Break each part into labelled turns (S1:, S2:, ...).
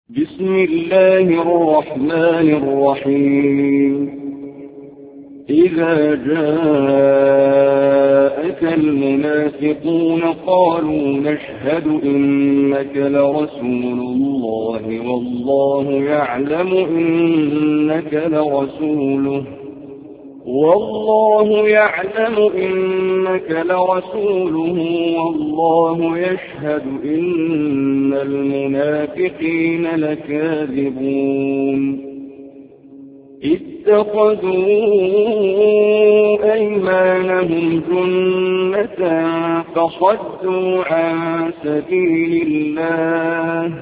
S1: بسم الله الرحمن الرحيم. إذا جاءك المنافقون قالوا نشهد إنك لرسول الله والله يعلم إنك لرسوله والله يشهد إن المنافقين لكاذبون. اتخذوا أيمانهم جنة فصدوا عن سبيل الله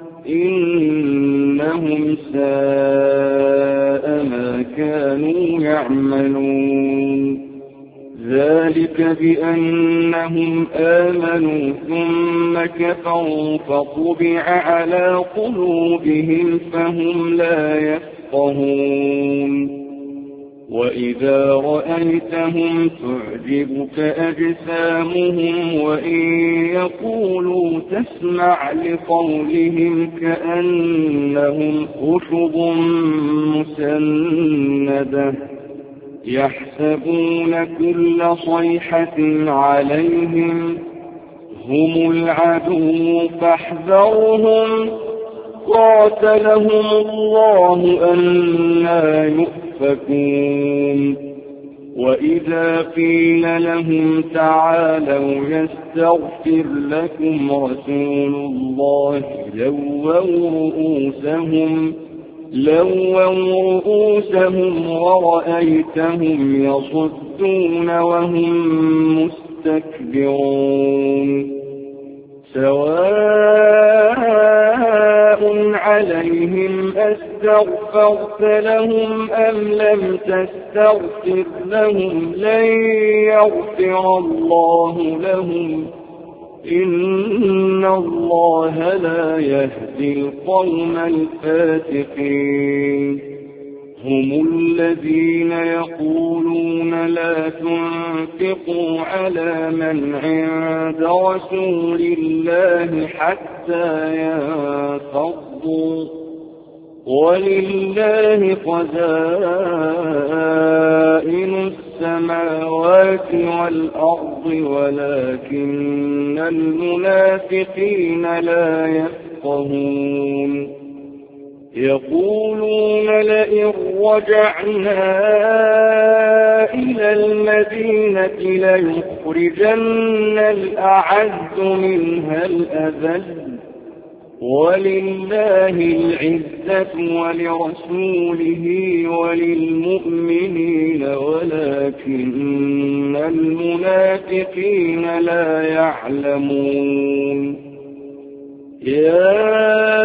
S1: إنهم ساء ما كانوا يعملون. ذلك بأنهم آمنوا ثم كفروا فطبع على قلوبهم فهم لا يفقهون. وإذا رأيتهم تعجبك أجسامهم وإن يقولوا تسمع لقولهم كأنهم خشب مسندة يحسبون كل صيحة عليهم هم العدو فاحذرهم قاتلهم الله أنى يؤفكون. وإذا قيل لهم تعالوا يستغفر لكم رسول الله لووا رؤوسهم ورأيتهم يصدون وهم مستكبرون. سواء عليهم أستغفرت لهم أم لم تستغفر لهم لن يغفر الله لهم إن الله لا يهدي القوم الفاسقين. هم الذين يقولون لا تنفقوا على من عند رسول الله حتى ينفضوا ولله خزائن السماوات والأرض ولكن المنافقين لا يفقهون. يقولون لئن رجعنا إلى المدينة ليخرجن الأعز منها الأذل ولله العزة ولرسوله وللمؤمنين ولكن المنافقين لا يعلمون. يا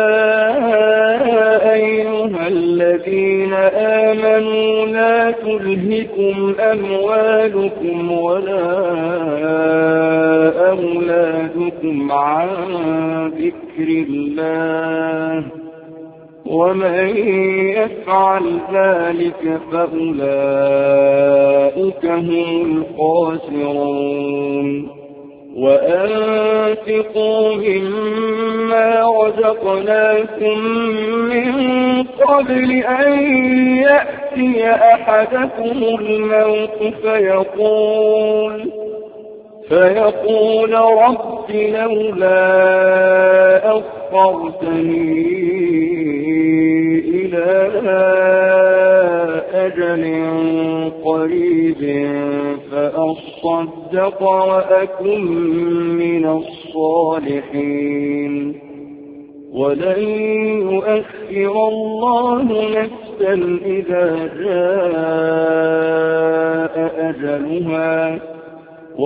S1: أيها الذين آمنوا لا تلهكم أموالكم ولا أولادكم عن ذكر الله ومن يفعل ذلك فأولئك هم الخاسرون. وأنفقوا مما رزقناكم من قبل أن يأتي أحدكم الموت فيقول رب لولا أخرتني إلى أجل قريب فأصدق وأكن من الصالحين. ولن يؤخر الله نفسا إذا جاء أجلها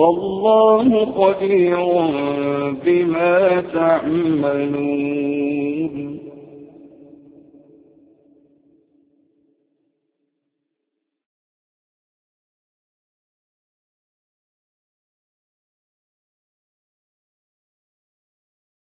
S1: والله خبير بما تعملون.